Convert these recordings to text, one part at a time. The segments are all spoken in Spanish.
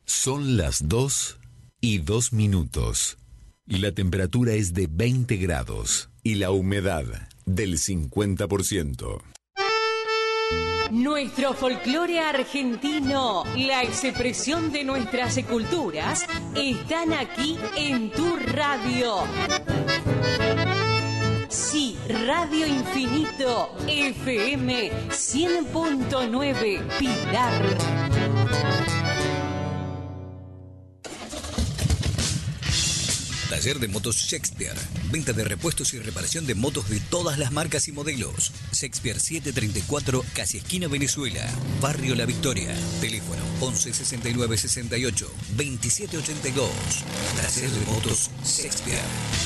Son las 2:02. La temperatura es de 20 grados y la humedad del 50%. Nuestro folclore argentino, la expresión de nuestras culturas, están aquí en tu radio. Sí, Radio Infinito, FM 100.9, Pilar. Taller de Motos Shakespeare. Venta de repuestos y reparación de motos de todas las marcas y modelos. Shakespeare 734, casi esquina Venezuela. Barrio La Victoria. Teléfono 11 69 68 27 82. Taller de Motos Shakespeare.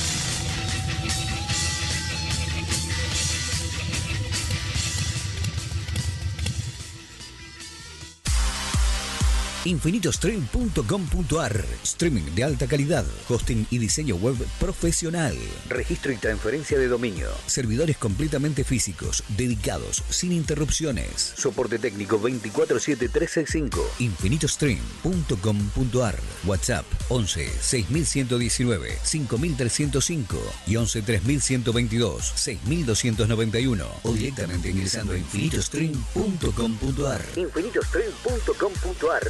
Infinitostream.com.ar. Streaming de alta calidad, hosting y diseño web profesional, registro y transferencia de dominio, servidores completamente físicos, dedicados, sin interrupciones, soporte técnico 24/7-365. Infinitostream.com.ar. WhatsApp 11 6119 5305 y 11 3122 6291 o directamente ingresando a infinitostream.com.ar. Infinitostream.com.ar.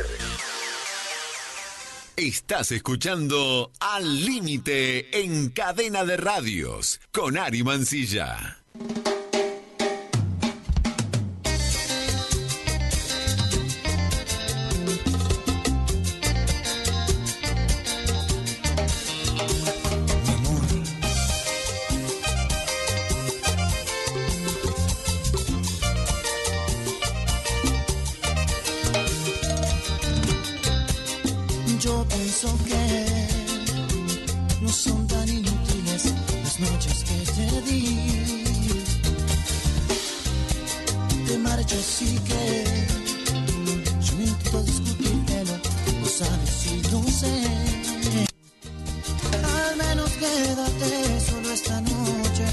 Estás escuchando Al Límite en Cadena de Radios con Ari Mancilla. Yo pienso que no son tan inútiles las noches que te di. Te marchas y que yo no intento discutírtelo, no sabes y no sé. Al menos quédate solo esta noche.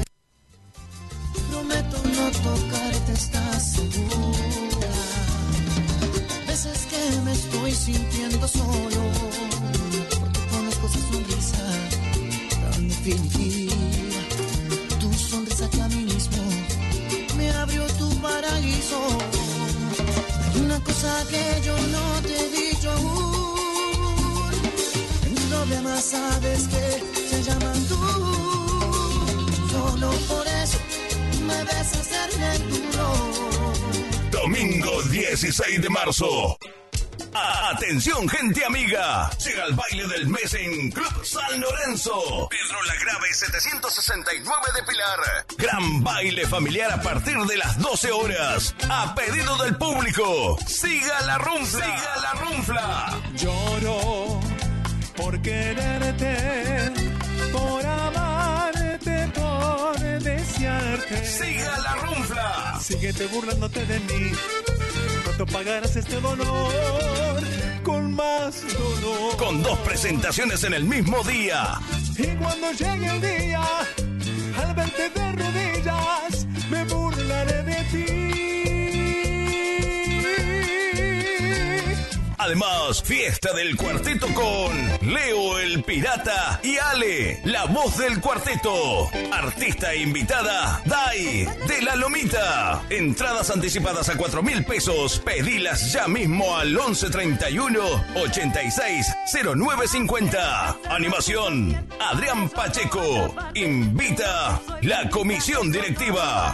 Prometo no tocarte, ¿estás segura? Veces que me estoy sintiendo solo, porque conozco esa sonrisa tan definitiva. Tu sonrisa que a mí mismo me abrió tu paraíso. Hay una cosa que yo no te he dicho aún. Un problema sabes que se llama tú. Solo por eso me ves hacerme el duro. Domingo 16 de marzo. Atención, gente amiga. Llega el baile del mes en Club San Lorenzo. Pedro Lagrave 769 de Pilar. Gran baile familiar a partir de las 12 horas. A pedido del público. Siga la runfla. Siga la runfla. Lloro por quererte, por amarte, por desearte. Siga la runfla. Síguete burlándote de mí. Pronto pagarás este dolor con más dolor. Con 2 presentaciones en el mismo día. Y cuando llegue el día, al verte de rodillas, me burlaré de ti. Además, fiesta del cuarteto con Leo el Pirata y Ale, la voz del cuarteto. Artista invitada, Dai, de La Lomita. Entradas anticipadas a 4.000 pesos. Pedilas ya mismo al 1131 86 0950. Animación, Adrián Pacheco. Invita la comisión directiva.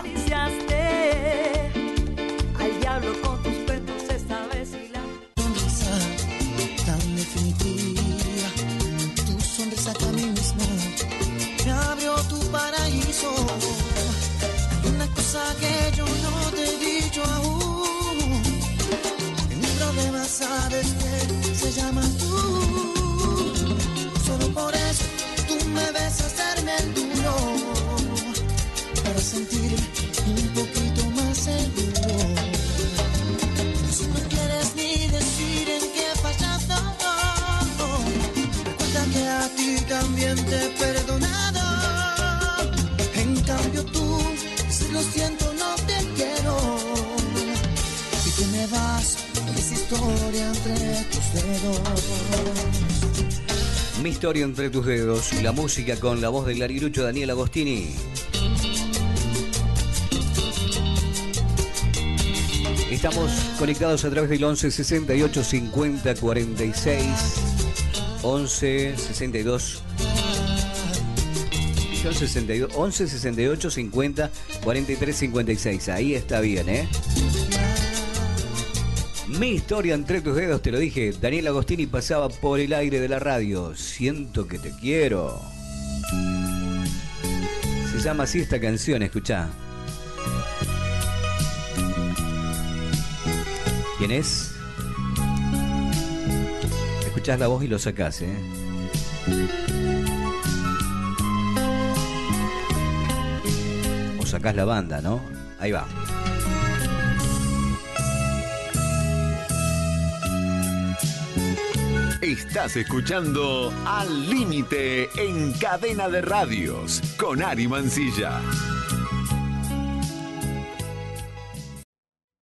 Al diablo con tus cuentos esta vez y la sonrisa tan definitiva. Tu sonrisa que a mí mismo me abrió tu paraíso. Hay una cosa que yo no te he dicho aún. En mi problema sabes que se llama tú. Solo por eso tú me ves hacerme el duro, para sentir un poquito más seguro. Si no quieres ni decir en qué he fallado, recuerda que a ti también te he perdonado. En cambio tú, si lo siento no te quiero, y te me vas, es historia entre tus dedos. Mi historia entre tus dedos, la música con la voz del larirucho Daniel Agostini. Estamos conectados a través del 11 68 50 46 11 62 11 68 50 43 56. Ahí está bien, ¿eh? Mi historia entre tus dedos, te lo dije. Daniel Agostini pasaba por el aire de la radio. Siento que te quiero. Se llama así esta canción, escuchá. ¿Quién es? Escuchás la voz y lo sacás, ¿eh? O sacás la banda, ¿no? Ahí va. Estás escuchando Al Límite en Cadena de Radios con Ari Mancilla.